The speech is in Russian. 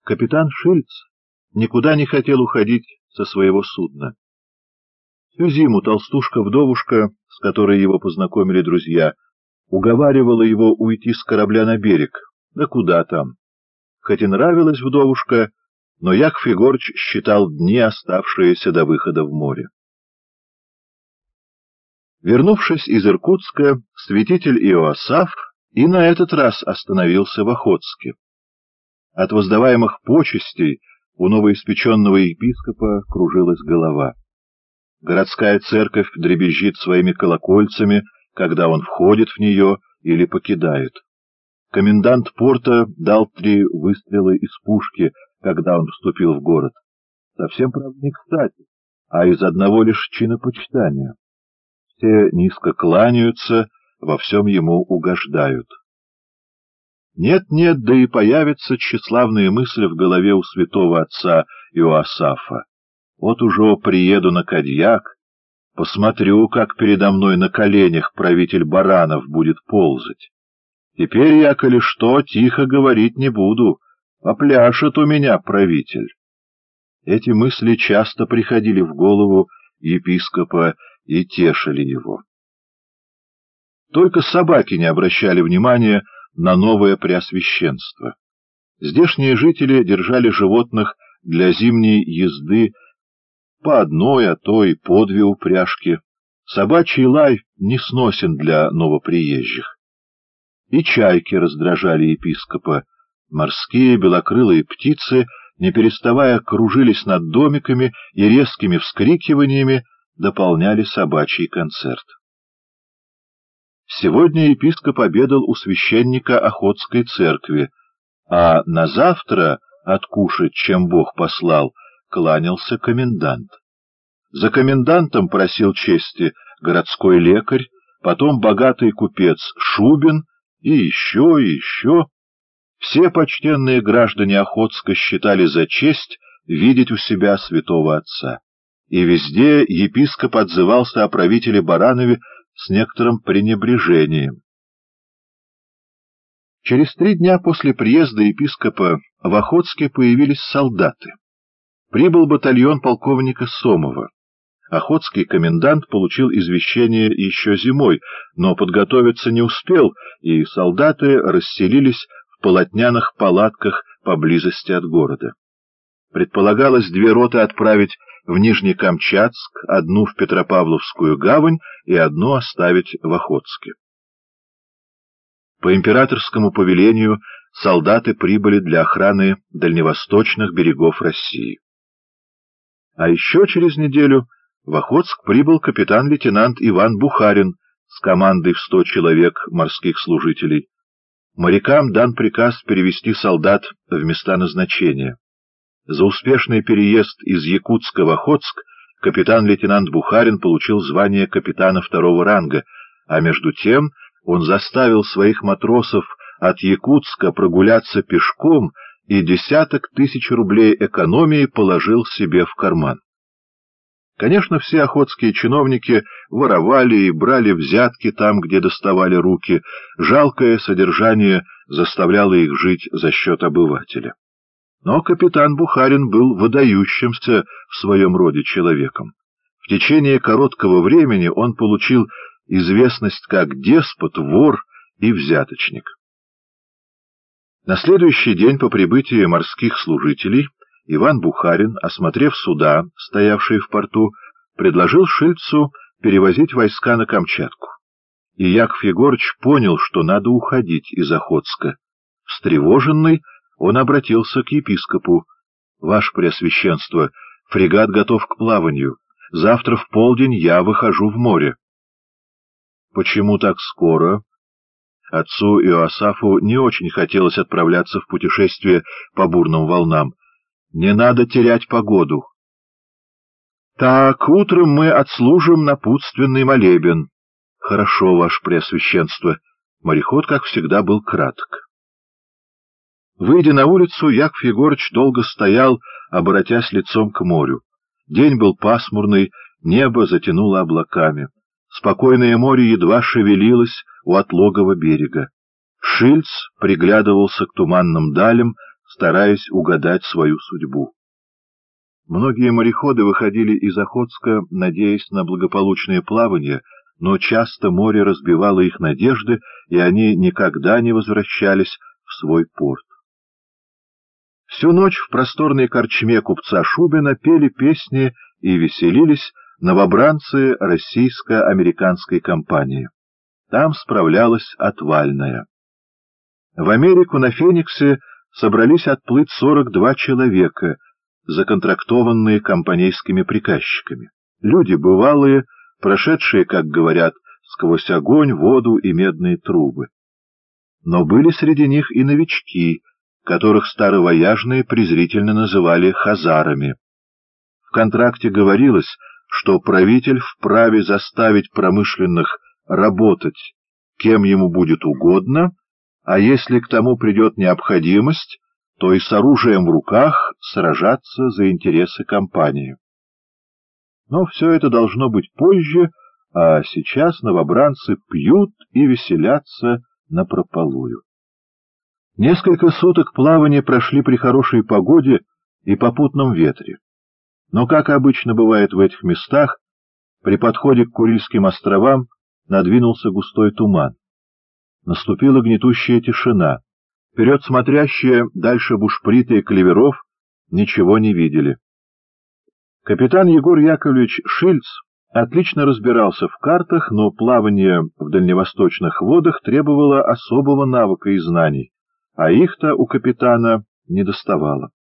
Капитан Шильц никуда не хотел уходить со своего судна. Всю зиму толстушка-вдовушка, с которой его познакомили друзья, уговаривала его уйти с корабля на берег. Да куда там? Хоть и нравилась вдовушка, но Яков Егорыч считал дни, оставшиеся до выхода в море. Вернувшись из Иркутска, святитель Иоасаф и на этот раз остановился в Охотске. От воздаваемых почестей у новоиспеченного епископа кружилась голова. Городская церковь дребезжит своими колокольцами, когда он входит в нее или покидает. Комендант порта дал 3 выстрела из пушки, когда он вступил в город. Совсем, правда, не кстати, а из одного лишь чинопочитания. Все низко кланяются, во всем ему угождают. Нет-нет, да и появятся тщеславные мысли в голове у святого отца Иоасафа. Вот уже приеду на Кадьяк, посмотрю, как передо мной на коленях правитель Баранов будет ползать. Теперь я, коли что, тихо говорить не буду, попляшет у меня правитель. Эти мысли часто приходили в голову епископа и тешили его. Только собаки не обращали внимания на новое преосвященство. Здешние жители держали животных для зимней езды по одной, а то и по 2 упряжки. Собачий лай не сносен для новоприезжих. И чайки раздражали епископа. Морские белокрылые птицы, не переставая, кружились над домиками и резкими вскрикиваниями дополняли собачий концерт. Сегодня епископ обедал у священника Охотской церкви, а на завтра откушать, чем Бог послал, кланялся комендант. За комендантом просил чести городской лекарь, потом богатый купец Шубин и еще. Все почтенные граждане Охотска считали за честь видеть у себя святого отца. И везде епископ отзывался о правителе Баранове с некоторым пренебрежением. Через 3 дня после приезда епископа в Охотске появились солдаты. Прибыл батальон полковника Сомова. Охотский комендант получил извещение еще зимой, но подготовиться не успел, и солдаты расселились в полотняных палатках поблизости от города. Предполагалось 2 роты отправить в Нижнекамчатск, 1 в Петропавловскую гавань и 1 оставить в Охотске. По императорскому повелению солдаты прибыли для охраны дальневосточных берегов России. А еще через неделю в Охотск прибыл капитан-лейтенант Иван Бухарин с командой в 100 человек морских служителей. Морякам дан приказ перевести солдат в места назначения. За успешный переезд из Якутска в Охотск капитан-лейтенант Бухарин получил звание капитана 2-го ранга, а между тем он заставил своих матросов от Якутска прогуляться пешком и 10 тысяч рублей экономии положил себе в карман. Конечно, все охотские чиновники воровали и брали взятки там, где доставали руки, жалкое содержание заставляло их жить за счет обывателя. Но капитан Бухарин был выдающимся в своем роде человеком. В течение короткого времени он получил известность как деспот, вор и взяточник. На следующий день по прибытии морских служителей Иван Бухарин, осмотрев суда, стоявшие в порту, предложил Шильцу перевозить войска на Камчатку. И Яков Егорыч понял, что надо уходить из Охотска. Встревоженный, он обратился к епископу. — Ваше Преосвященство, фрегат готов к плаванию. Завтра в полдень я выхожу в море. — Почему так скоро? Отцу Иоасафу не очень хотелось отправляться в путешествие по бурным волнам. Не надо терять погоду. — Так, утром мы отслужим напутственный молебен. — Хорошо, Ваше Преосвященство. Мореход, как всегда, был краток. Выйдя на улицу, Яков Егорыч долго стоял, оборотясь лицом к морю. День был пасмурный, небо затянуло облаками. Спокойное море едва шевелилось у отлогого берега. Шильц приглядывался к туманным далям стараясь угадать свою судьбу. Многие мореходы выходили из Охотска, надеясь на благополучное плавание, но часто море разбивало их надежды, и они никогда не возвращались в свой порт. Всю ночь в просторной корчме купца Шубина пели песни и веселились новобранцы российско-американской компании. Там справлялась отвальная. В Америку на Фениксе собрались отплыть 42 человека, законтрактованные компанейскими приказчиками. Люди бывалые, прошедшие, как говорят, сквозь огонь, воду и медные трубы. Но были среди них и новички, которых старовояжные презрительно называли хазарами. В контракте говорилось, что правитель вправе заставить промышленных работать, кем ему будет угодно, а если к тому придет необходимость, то и с оружием в руках сражаться за интересы компании. Но все это должно быть позже, а сейчас новобранцы пьют и веселятся напропалую. Несколько суток плавания прошли при хорошей погоде и попутном ветре. Но, как обычно бывает в этих местах, при подходе к Курильским островам надвинулся густой туман. Наступила гнетущая тишина. Вперед смотрящие, дальше бушприта и клеверов, ничего не видели. Капитан Егор Яковлевич Шильц отлично разбирался в картах, но плавание в дальневосточных водах требовало особого навыка и знаний, а их-то у капитана недоставало.